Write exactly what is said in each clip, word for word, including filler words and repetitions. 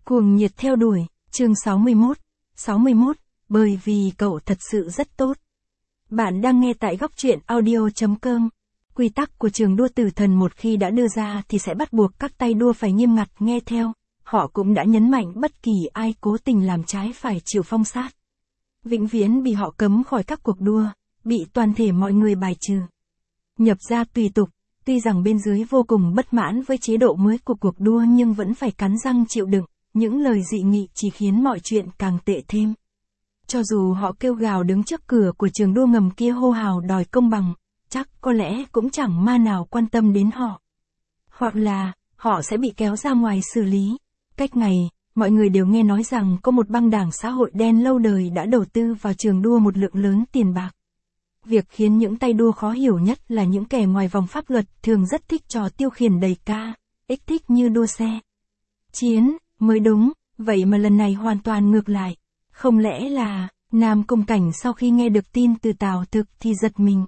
Cuồng nhiệt theo đuổi, chương sáu mươi mốt. sáu mươi mốt, bởi vì cậu thật sự rất tốt. Bạn đang nghe tại góc truyện audio chấm com. Quy tắc của trường đua tử thần một khi đã đưa ra thì sẽ bắt buộc các tay đua phải nghiêm ngặt nghe theo. Họ cũng đã nhấn mạnh bất kỳ ai cố tình làm trái phải chịu phong sát. Vĩnh viễn bị họ cấm khỏi các cuộc đua, bị toàn thể mọi người bài trừ. Nhập ra tùy tục, tuy rằng bên dưới vô cùng bất mãn với chế độ mới của cuộc đua nhưng vẫn phải cắn răng chịu đựng, những lời dị nghị chỉ khiến mọi chuyện càng tệ thêm. Cho dù họ kêu gào đứng trước cửa của trường đua ngầm kia hô hào đòi công bằng, chắc có lẽ cũng chẳng ma nào quan tâm đến họ. Hoặc là, họ sẽ bị kéo ra ngoài xử lý. Cách ngày, mọi người đều nghe nói rằng có một băng đảng xã hội đen lâu đời đã đầu tư vào trường đua một lượng lớn tiền bạc. Việc khiến những tay đua khó hiểu nhất là những kẻ ngoài vòng pháp luật thường rất thích trò tiêu khiển đầy ca, ích thích như đua xe. Chiến, mới đúng, vậy mà lần này hoàn toàn ngược lại. Không lẽ là, Nam Cung Cảnh sau khi nghe được tin từ Tào Thực thì giật mình.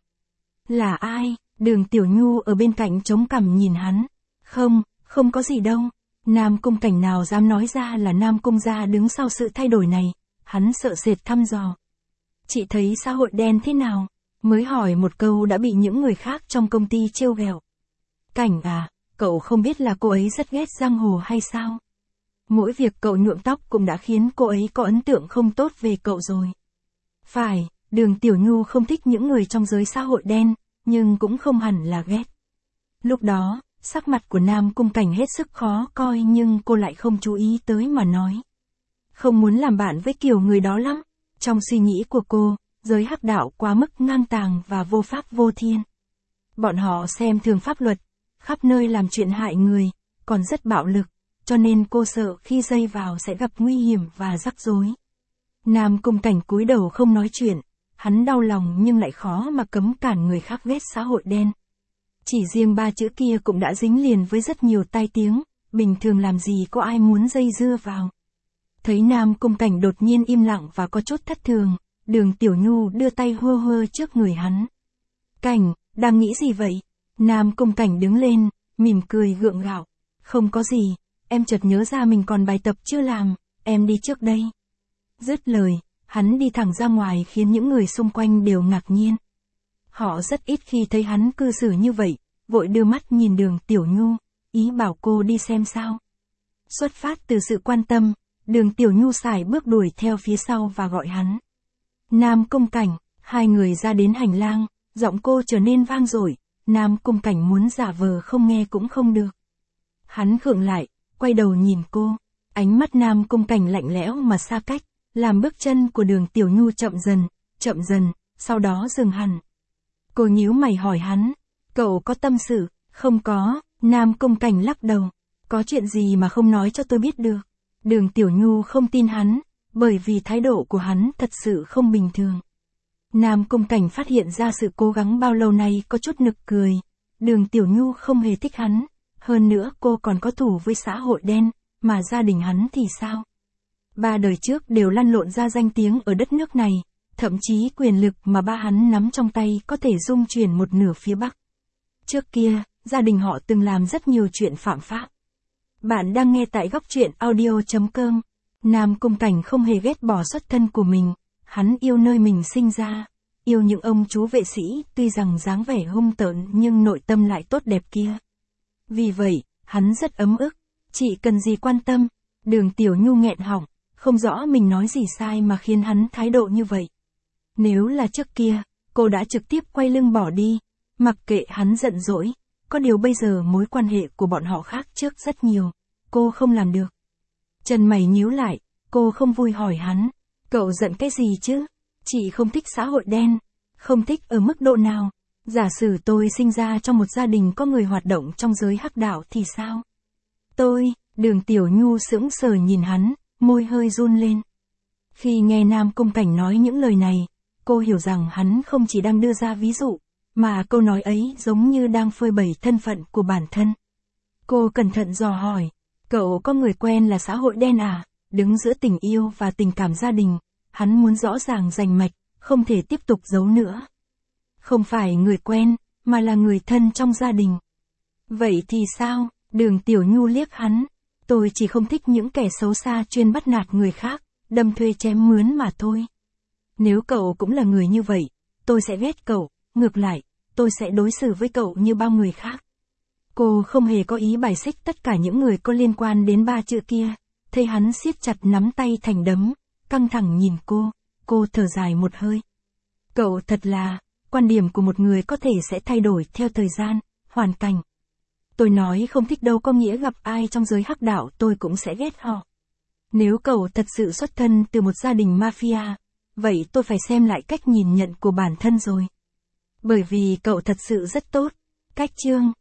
Là ai? Đường Tiểu Nhu ở bên cạnh chống cằm nhìn hắn. Không, không có gì đâu. Nam Cung Cảnh nào dám nói ra là Nam Cung gia đứng sau sự thay đổi này, hắn sợ sệt thăm dò. Chị thấy xã hội đen thế nào? Mới hỏi một câu đã bị những người khác trong công ty trêu ghẹo. Cảnh à, cậu không biết là cô ấy rất ghét giang hồ hay sao? Mỗi việc cậu nhuộm tóc cũng đã khiến cô ấy có ấn tượng không tốt về cậu rồi. Phải, Đường Tiểu Nhu không thích những người trong giới xã hội đen, nhưng cũng không hẳn là ghét. Lúc đó, sắc mặt của Nam Cung Cảnh hết sức khó coi nhưng cô lại không chú ý tới mà nói. Không muốn làm bạn với kiểu người đó lắm. Trong suy nghĩ của cô, giới hắc đạo quá mức ngang tàng và vô pháp vô thiên. Bọn họ xem thường pháp luật, khắp nơi làm chuyện hại người, còn rất bạo lực, cho nên cô sợ khi dây vào sẽ gặp nguy hiểm và rắc rối. Nam Cung Cảnh cúi đầu không nói chuyện, hắn đau lòng nhưng lại khó mà cấm cản người khác ghét xã hội đen. Chỉ riêng ba chữ kia cũng đã dính liền với rất nhiều tai tiếng, bình thường làm gì có ai muốn dây dưa vào. Thấy Nam Cung Cảnh đột nhiên im lặng và có chút thất thường, Đường Tiểu Nhu đưa tay hơ hơ trước người hắn. Cảnh, đang nghĩ gì vậy? Nam Cung Cảnh đứng lên, mỉm cười gượng gạo. Không có gì, em chợt nhớ ra mình còn bài tập chưa làm, em đi trước đây. Dứt lời, hắn đi thẳng ra ngoài khiến những người xung quanh đều ngạc nhiên. Họ rất ít khi thấy hắn cư xử như vậy, vội đưa mắt nhìn Đường Tiểu Nhu, ý bảo cô đi xem sao. Xuất phát từ sự quan tâm, Đường Tiểu Nhu sải bước đuổi theo phía sau và gọi hắn. Nam Cung Cảnh, hai người ra đến hành lang, giọng cô trở nên vang dội, Nam Cung Cảnh muốn giả vờ không nghe cũng không được. Hắn khựng lại, quay đầu nhìn cô, ánh mắt Nam Cung Cảnh lạnh lẽo mà xa cách, làm bước chân của Đường Tiểu Nhu chậm dần, chậm dần, sau đó dừng hẳn. Cô nhíu mày hỏi hắn, cậu có tâm sự? Không có, Nam Cung Cảnh lắc đầu, có chuyện gì mà không nói cho tôi biết được. Đường Tiểu Nhu không tin hắn, bởi vì thái độ của hắn thật sự không bình thường. Nam Cung Cảnh phát hiện ra sự cố gắng bao lâu nay có chút nực cười. Đường Tiểu Nhu không hề thích hắn, hơn nữa cô còn có thù với xã hội đen, mà gia đình hắn thì sao? Ba đời trước đều lăn lộn ra danh tiếng ở đất nước này, thậm chí quyền lực mà ba hắn nắm trong tay có thể dung chuyển một nửa phía Bắc. Trước kia, gia đình họ từng làm rất nhiều chuyện phạm pháp. Bạn đang nghe tại góc truyện audio chấm com. Nam Cung Cảnh không hề ghét bỏ xuất thân của mình, hắn yêu nơi mình sinh ra, yêu những ông chú vệ sĩ tuy rằng dáng vẻ hung tợn nhưng nội tâm lại tốt đẹp kia. Vì vậy, hắn rất ấm ức, chị cần gì quan tâm. Đường Tiểu Nhu nghẹn họng, không rõ mình nói gì sai mà khiến hắn thái độ như vậy. Nếu là trước kia, cô đã trực tiếp quay lưng bỏ đi, mặc kệ hắn giận dỗi, có điều bây giờ mối quan hệ của bọn họ khác trước rất nhiều, cô không làm được. Chân mày nhíu lại, cô không vui hỏi hắn, cậu giận cái gì chứ? Chị không thích xã hội đen, không thích ở mức độ nào? Giả sử tôi sinh ra trong một gia đình có người hoạt động trong giới hắc đạo thì sao? Tôi, Đường Tiểu Nhu sững sờ nhìn hắn, môi hơi run lên. Khi nghe Nam Cung Cảnh nói những lời này, cô hiểu rằng hắn không chỉ đang đưa ra ví dụ, mà câu nói ấy giống như đang phơi bày thân phận của bản thân. Cô cẩn thận dò hỏi, cậu có người quen là xã hội đen à? Đứng giữa tình yêu và tình cảm gia đình, hắn muốn rõ ràng rành mạch, không thể tiếp tục giấu nữa. Không phải người quen, mà là người thân trong gia đình. Vậy thì sao? Đường Tiểu Nhu liếc hắn. Tôi chỉ không thích những kẻ xấu xa chuyên bắt nạt người khác, đâm thuê chém mướn mà thôi. Nếu cậu cũng là người như vậy, tôi sẽ ghét cậu, ngược lại, tôi sẽ đối xử với cậu như bao người khác. Cô không hề có ý bài xích tất cả những người có liên quan đến ba chữ kia, thấy hắn siết chặt nắm tay thành đấm, căng thẳng nhìn cô, cô thở dài một hơi. Cậu thật là, quan điểm của một người có thể sẽ thay đổi theo thời gian, hoàn cảnh. Tôi nói không thích đâu có nghĩa gặp ai trong giới hắc đạo tôi cũng sẽ ghét họ. Nếu cậu thật sự xuất thân từ một gia đình mafia, vậy tôi phải xem lại cách nhìn nhận của bản thân rồi. Bởi vì cậu thật sự rất tốt. Cách chương